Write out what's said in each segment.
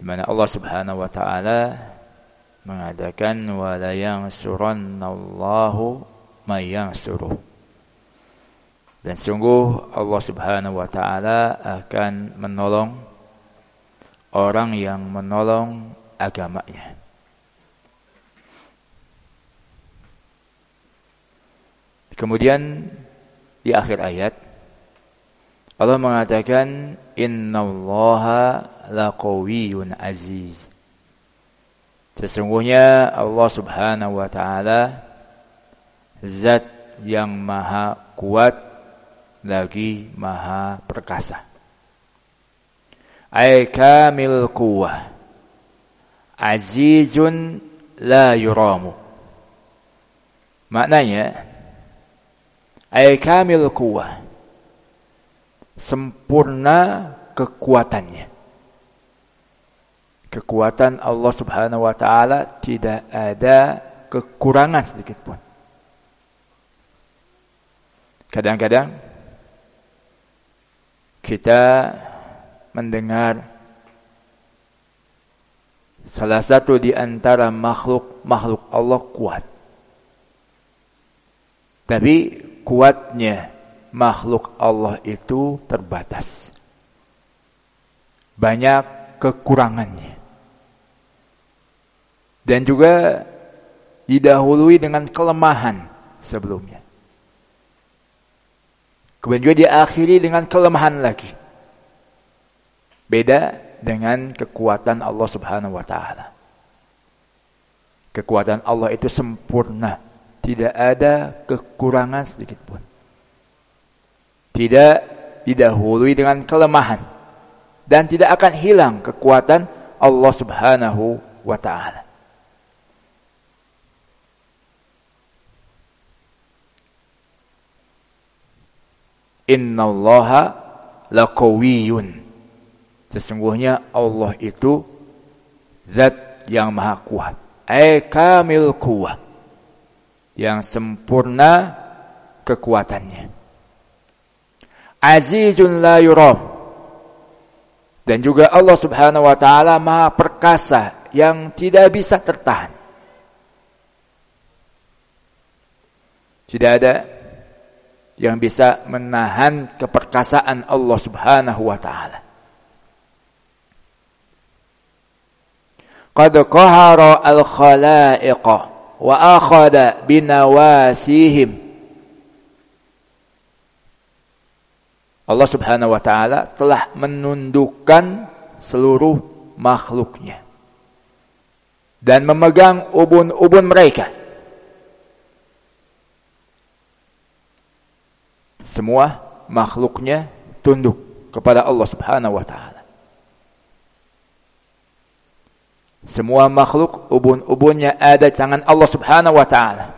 mana Allah Subhanahu wa taala mengatakan wala yansurannallahu may yansuruh. Dan sungguh Allah Subhanahu wa taala akan menolong orang yang menolong agamanya. Kemudian di akhir ayat Allah mengatakan innallaha laqawiyyun aziz. Sesungguhnya Allah Subhanahu wa taala zat yang maha kuat lagi maha perkasa. Ay kamil quwwah azizun la yuramu. Maknanya ay kamil quwwah, sempurna kekuatannya. Kekuatan Allah Subhanahu wa taala tidak ada kekurangan sedikit pun. Kadang-kadang kita mendengar salah satu di antara makhluk Allah kuat. Tapi kuatnya makhluk Allah itu terbatas. Banyak kekurangannya. Dan juga didahului dengan kelemahan sebelumnya. Kemudian juga diakhiri dengan kelemahan lagi. Beda dengan kekuatan Allah Subhanahu wa taala. Kekuatan Allah itu sempurna, tidak ada kekurangan sedikit pun. Tidak didahului dengan kelemahan dan tidak akan hilang kekuatan Allah Subhanahu wa taala. Innallaha laqawiyyun. Sesungguhnya Allah itu zat yang maha kuat. Ay kamil quwwah, yang sempurna kekuatannya. Azizun la yuram. Dan juga Allah Subhanahu wa taala maha perkasa yang tidak bisa tertahan. Tidak ada yang bisa menahan keperkasaan Allah Subhanahu wa taala. Qad qahara al-khalaiqa wa akhadha binawasihim. Allah Subhanahu wa taala telah menundukkan seluruh makhluknya dan memegang ubun-ubun mereka. Semua makhluknya tunduk kepada Allah Subhanahu wa taala. Semua makhluk ubun-ubunnya ada di tangan Allah Subhanahu wa taala.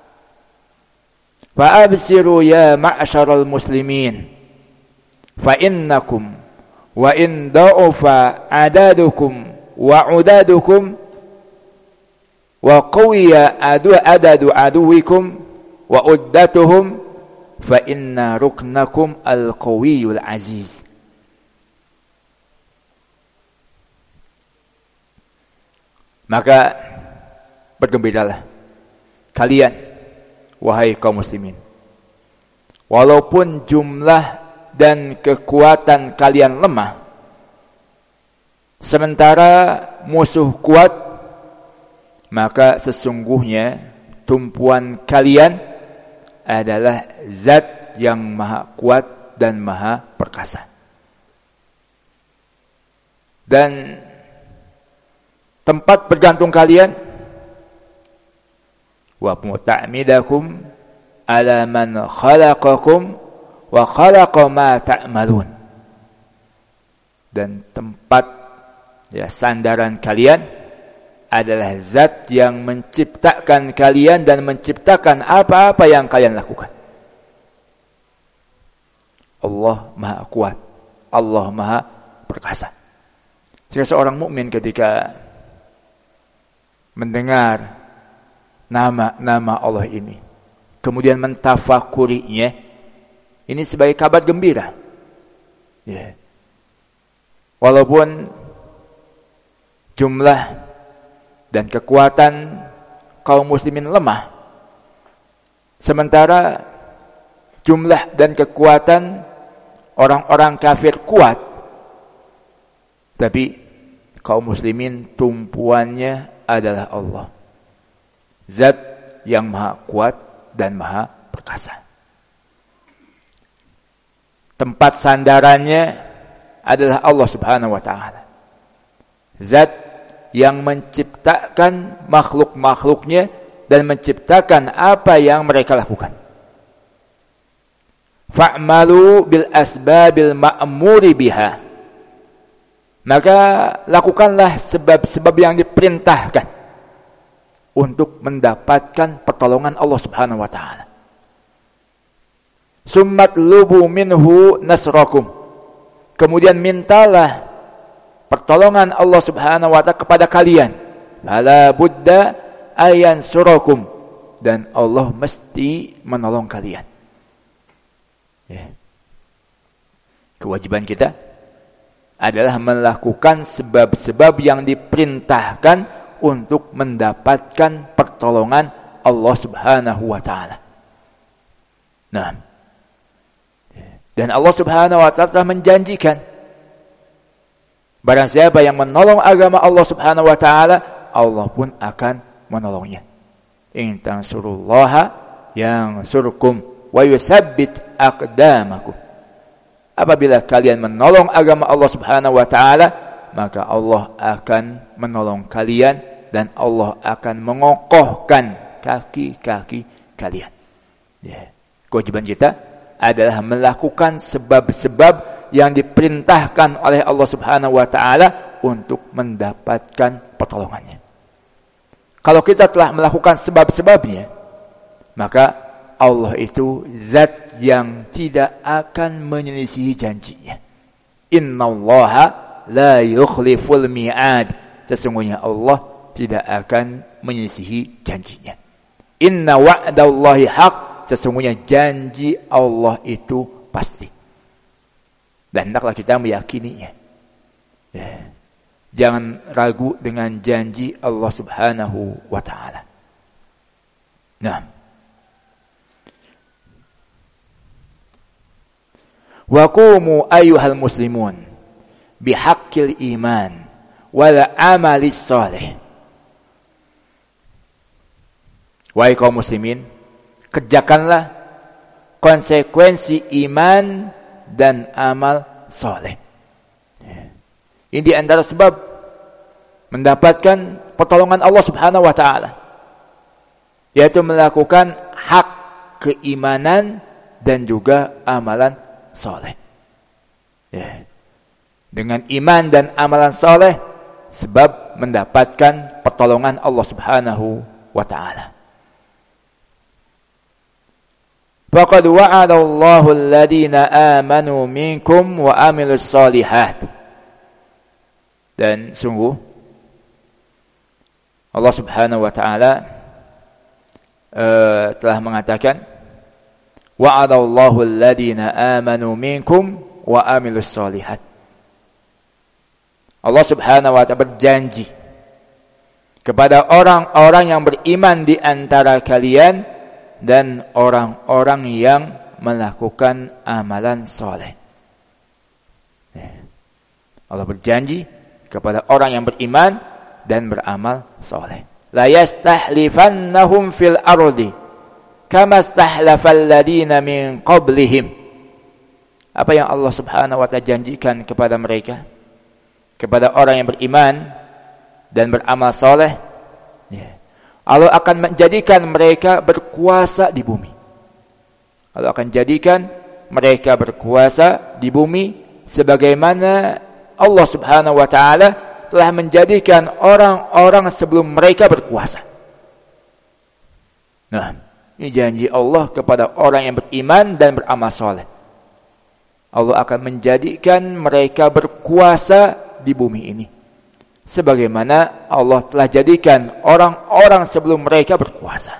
Fa absiru ya ma'syaral muslimin fa innakum wa in da'ufa adadukum wa udadukum wa qawiya adadu aduwikum wa uddatuhum fa inna ruknakum al-qawiyyul aziz. Maka bergembiralah kalian wahai kaum muslimin, walaupun jumlah dan kekuatan kalian lemah, sementara musuh kuat, maka sesungguhnya tumpuan kalian adalah zat yang maha kuat dan maha perkasa. Dan tempat bergantung kalian wa muta'midakum ala man khalaqakum wa khalaqa ma ta'malun. Dan tempat sandaran kalian adalah zat yang menciptakan kalian dan menciptakan apa-apa yang kalian lakukan. Allah maha kuat, Allah maha perkasa. Sehingga seorang mukmin ketika mendengar nama-nama Allah ini, kemudian mentafakurinya, ini sebagai kabar gembira. Walaupun jumlah dan kekuatan kaum muslimin lemah, sementara jumlah dan kekuatan orang-orang kafir kuat, tapi kaum muslimin tumpuannya adalah Allah, Zat yang maha kuat dan maha perkasa. Tempat sandarannya adalah Allah Subhanahu wa ta'ala, Zat yang menciptakan makhluk-makhluknya dan menciptakan apa yang mereka lakukan. Fa'malu bil asbabil ma'muri biha. Maka lakukanlah sebab-sebab yang diperintahkan untuk mendapatkan pertolongan Allah Subhanahu wa ta'ala. Summat lubu minhu nasrakum. Kemudian mintalah pertolongan Allah Subhanahu wa ta'ala kepada kalian. Fala budda ayan surakum. Dan Allah mesti menolong kalian. Ya. Kewajiban kita adalah melakukan sebab-sebab yang diperintahkan untuk mendapatkan pertolongan Allah Subhanahu wa ta'ala. Nah, dan Allah Subhanahu wa ta'ala telah menjanjikan, barang siapa yang menolong agama Allah Subhanahu wa ta'ala, Allah pun akan menolongnya. In tansurullaha yansurkum wa yusabbit aqdamakum. Apabila kalian menolong agama Allah Subhanahu wa ta'ala, maka Allah akan menolong kalian dan Allah akan mengokohkan kaki-kaki kalian. Ya. Kewajiban kita adalah melakukan sebab-sebab yang diperintahkan oleh Allah Subhanahu wa ta'ala untuk mendapatkan pertolongannya. Kalau kita telah melakukan sebab-sebabnya, maka Allah itu zat yang tidak akan menyelisihi janjinya. Innallaha la yukhliful mi'ad. Sesungguhnya Allah tidak akan menyelisihi janjinya. Inna wa'dallahi haq. Sesungguhnya janji Allah itu pasti. Dan hendaklah kita meyakininya. Ya. Jangan ragu dengan janji Allah Subhanahu wa ta'ala. Nah. Wa qumu ayyuhal muslimun bihaqqil iman wal amalis salih. Wahai kaum muslimin, kerjakanlah konsekuensi iman dan amal soleh. Ini di antara sebab mendapatkan pertolongan Allah Subhanahu wa ta'ala, yaitu melakukan hak keimanan dan juga amalan soleh. Dengan iman dan amalan soleh, sebab mendapatkan pertolongan Allah Subhanahu wa ta'ala. Faqad wa'ada Allahu alladhina amanu minkum wa amilus solihat. Dan sungguh Allah Subhanahu wa ta'ala telah mengatakan, wa'ada Allahu alladhina amanu minkum wa amilus solihat. Allah Subhanahu wa ta'ala berjanji kepada orang-orang yang beriman di antara kalian dan orang-orang yang melakukan amalan soleh. Allah berjanji kepada orang yang beriman dan beramal soleh. La yastahlifannahum fil ardi kama stahlafal ladina min qablihim. Apa yang Allah Subhanahu wa ta'ala janjikan kepada mereka, kepada orang yang beriman dan beramal soleh, Allah akan menjadikan mereka berkuasa di bumi. Allah akan jadikan mereka berkuasa di bumi sebagaimana Allah Subhanahu wa ta'ala telah menjadikan orang-orang sebelum mereka berkuasa. Nah, ini janji Allah kepada orang yang beriman dan beramal soleh. Allah akan menjadikan mereka berkuasa di bumi ini sebagaimana Allah telah jadikan orang-orang sebelum mereka berkuasa.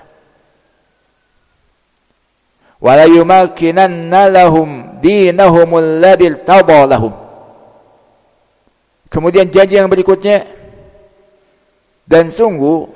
Wala yumakkinanna lahum dinahumul ladzi irtada lahum. Kemudian janji yang berikutnya, Dan sungguh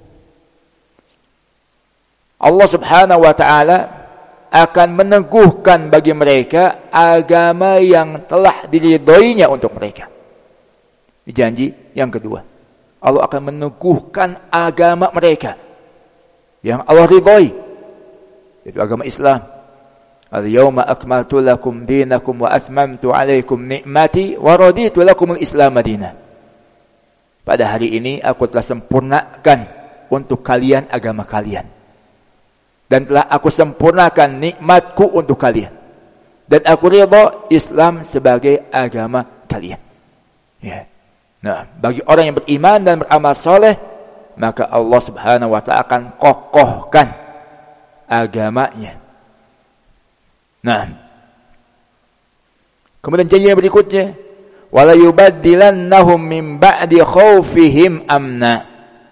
Allah Subhanahu wa taala akan meneguhkan bagi mereka agama yang telah diridhoinya untuk mereka. Janji yang kedua, Allah akan meneguhkan agama mereka yang Allah ridhoi, yaitu agama Islam. Al-yawma akmaltu lakum dinakum wa atmamtu alaikum ni'mati wa raditu lakum al-Islam madinah. Pada hari ini aku telah sempurnakan untuk kalian agama kalian. Dan telah aku sempurnakan nikmatku untuk kalian. Dan aku ridha Islam sebagai agama kalian. Ya. Nah, bagi orang yang beriman dan beramal soleh, maka Allah Subhanahu wa ta'ala akan kokohkan agamanya. Nah, kemudian janji yang berikutnya, wala yubaddilannahum min ba'di khaufihim amna.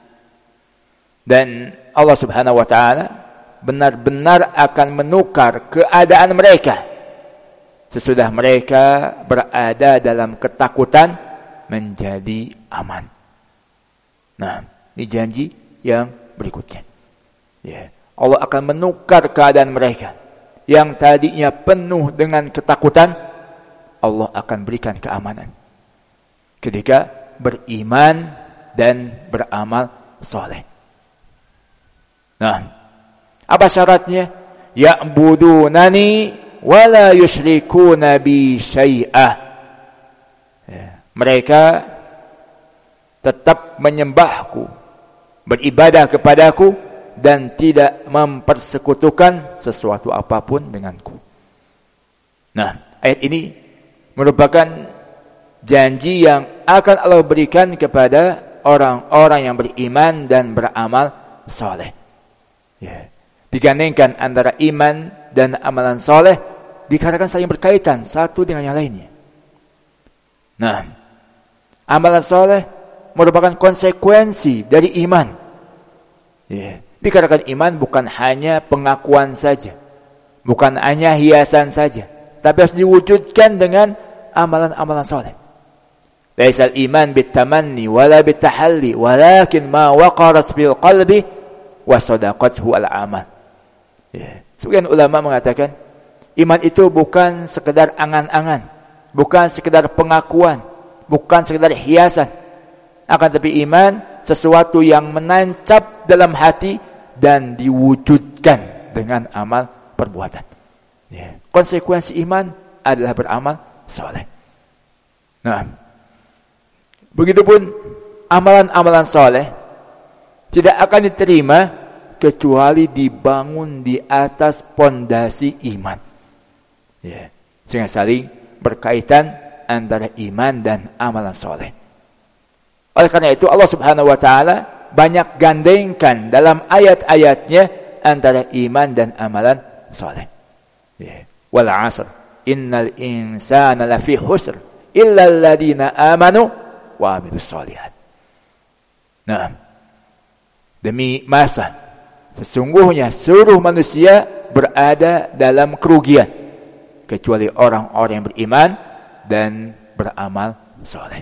Dan Allah Subhanahu wa ta'ala benar-benar akan menukar keadaan mereka sesudah mereka berada dalam ketakutan menjadi aman. Nah, ini janji yang berikutnya. Ya, Allah akan menukar keadaan mereka yang tadinya penuh dengan ketakutan. Allah akan berikan keamanan ketika beriman dan beramal soleh. Nah, apa syaratnya? Ya'budunani wa la yusyrikuna bi syai'ah. Mereka tetap menyembahku, beribadah kepadaku, dan tidak mempersekutukan sesuatu apapun denganku. Nah, ayat ini merupakan janji yang akan Allah berikan kepada orang-orang yang beriman dan beramal soleh. Ya. Digandengkan antara iman dan amalan soleh dikarenakan saling berkaitan satu dengan yang lainnya. Nah, amalan soleh merupakan konsekuensi dari iman. Ya. Dikarenakan iman bukan hanya pengakuan saja, bukan hanya hiasan saja, tapi harus diwujudkan dengan amalan-amalan soleh. Laisal iman bitamanni wala bitahalli, walakin ma waqaras bil qalbi wa sadaqathu al-amal. Ya. Sebagian ulama mengatakan iman itu bukan sekedar angan-angan, bukan sekedar pengakuan, bukan sekedar hiasan, akan tapi iman sesuatu yang menancap dalam hati dan diwujudkan dengan amal perbuatan. Ya. Konsekuensi iman adalah beramal soleh. Nah, begitupun amalan-amalan soleh tidak akan diterima kecuali dibangun di atas pondasi iman. Ya. Sehingga saling berkaitan antara iman dan amalan soleh. Oleh karena itu Allah Subhanahu wa ta'ala banyak gandengkan dalam ayat-ayatnya antara iman dan amalan soleh. Ya. Wal 'asr innal insana lafi khusr illa alladziina aamanu wa 'amilus shalihat. Nah, demi masa sesungguhnya seluruh manusia berada dalam kerugian kecuali orang-orang yang beriman dan beramal soleh.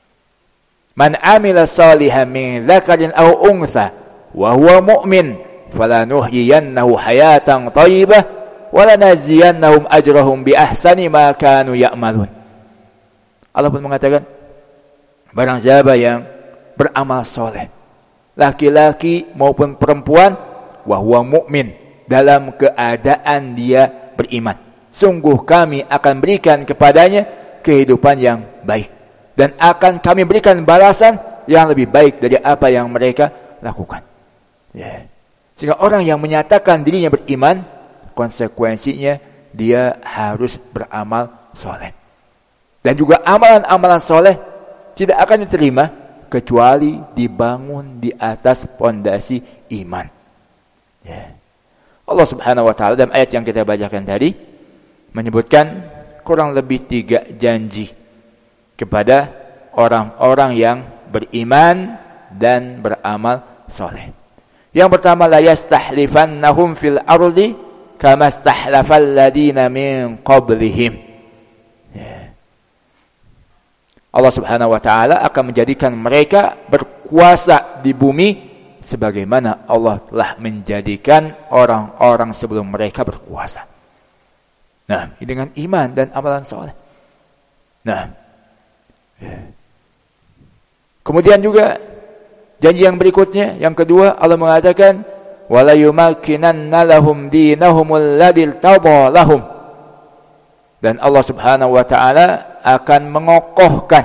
Man amila salihan min dzakarin aw untha wa huwa mu'min falanuhyiyannahu hayatan thayyibah wa lanajziyannahum ajrahum bi ahsani ma kanu ya'malun. Allah pun mengatakan, barang siapa yang beramal soleh, laki-laki maupun perempuan, wa huwa mu'min, dalam keadaan dia beriman, sungguh kami akan berikan kepadanya kehidupan yang baik dan akan kami berikan balasan yang lebih baik dari apa yang mereka lakukan. Ya. Sehingga orang yang menyatakan dirinya beriman, konsekuensinya dia harus beramal soleh. Dan juga amalan-amalan soleh tidak akan diterima kecuali dibangun di atas pondasi iman. Ya. Allah Subhanahu wa ta'ala dalam ayat yang kita bacakan tadi menyebutkan kurang lebih 3 janji kepada orang-orang yang beriman dan beramal soleh. Yang pertama, la yastahlifannahum fil ardi kama stahlafal ladina min qablihim. Ya. Allah Subhanahu wa ta'ala akan menjadikan mereka berkuasa berkuasa di bumi sebagaimana Allah telah menjadikan orang-orang sebelum mereka berkuasa. Nah, dengan iman dan amalan soleh. Nah, kemudian juga janji yang berikutnya, yang kedua, Allah mengatakan wala yumakkinanna lahum dinahumul ladzi irtadha lahum. Dan Allah Subhanahu wa taala akan mengokohkan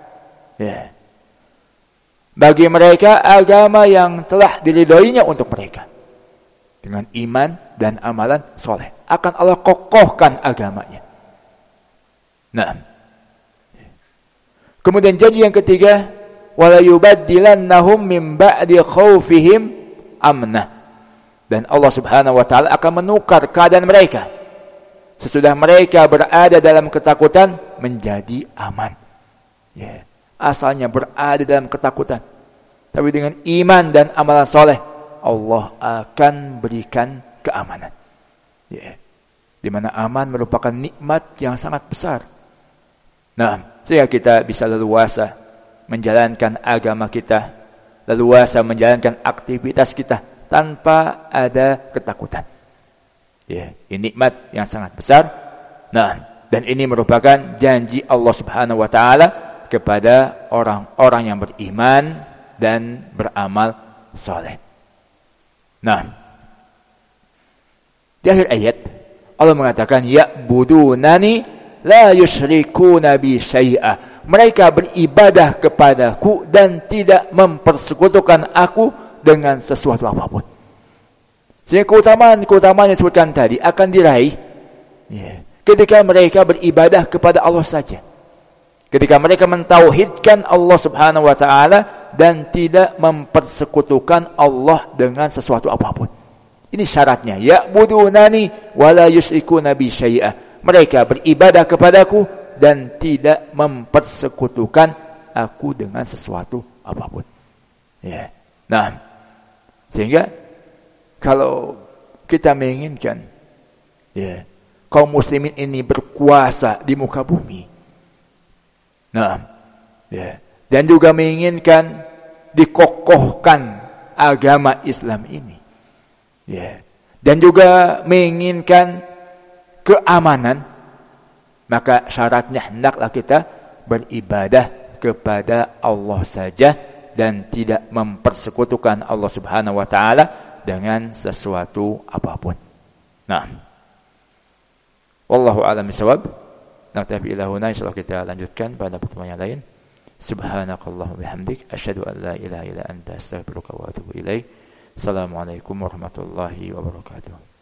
bagi mereka agama yang telah diridhoinya untuk mereka. Dengan iman dan amalan soleh akan Allah kokohkan agamanya. Nah, kemudian janji yang ketiga, wala yubaddilannahum min ba'di khaufihim amna. Dan Allah Subhanahu wa taala akan menukar keadaan mereka sesudah mereka berada dalam ketakutan menjadi aman. Asalnya berada dalam ketakutan, tapi dengan iman dan amalan soleh Allah akan berikan keamanan. Di mana aman merupakan nikmat yang sangat besar. Nah, sehingga kita bisa leluasa menjalankan agama kita, leluasa menjalankan aktivitas kita tanpa ada ketakutan. Ini nikmat yang sangat besar. Nah, dan ini merupakan janji Allah Subhanahu wa taala kepada orang-orang yang beriman dan beramal soleh. Nah, di akhir ayat Allah mengatakan ya'budunani la yusyrikuna bi syai'a. Mereka beribadah kepadaku dan tidak mempersekutukan aku dengan sesuatu apapun. Sehingga keutamaan yang disebutkan tadi akan diraih ketika mereka beribadah kepada Allah saja. Ketika mereka mentauhidkan Allah Subhanahu wa taala dan tidak mempersekutukan Allah dengan sesuatu apapun. Ini syaratnya, ya'budunani wa la yusyrikuna bi syai'a. Mereka beribadah kepadaku dan tidak mempersekutukan aku dengan sesuatu apapun. Nah, sehingga kalau kita menginginkan kaum muslimin ini berkuasa di muka bumi, dan juga menginginkan dikokohkan agama Islam ini, dan juga menginginkan keamanan, maka syaratnya hendaklah kita beribadah kepada Allah saja dan tidak mempersekutukan Allah Subhanahu wa taala dengan sesuatu apapun. Nah, wallahu a'lam bishawab. Naktafi ila huna, insyaallah kita lanjutkan pada pertemuan yang lain. Subhanakallahumma bihamdik asyhadu an la ilaha illa anta astaghfiruka wa atubu ilaik. Assalamualaikum warahmatullahi wabarakatuh.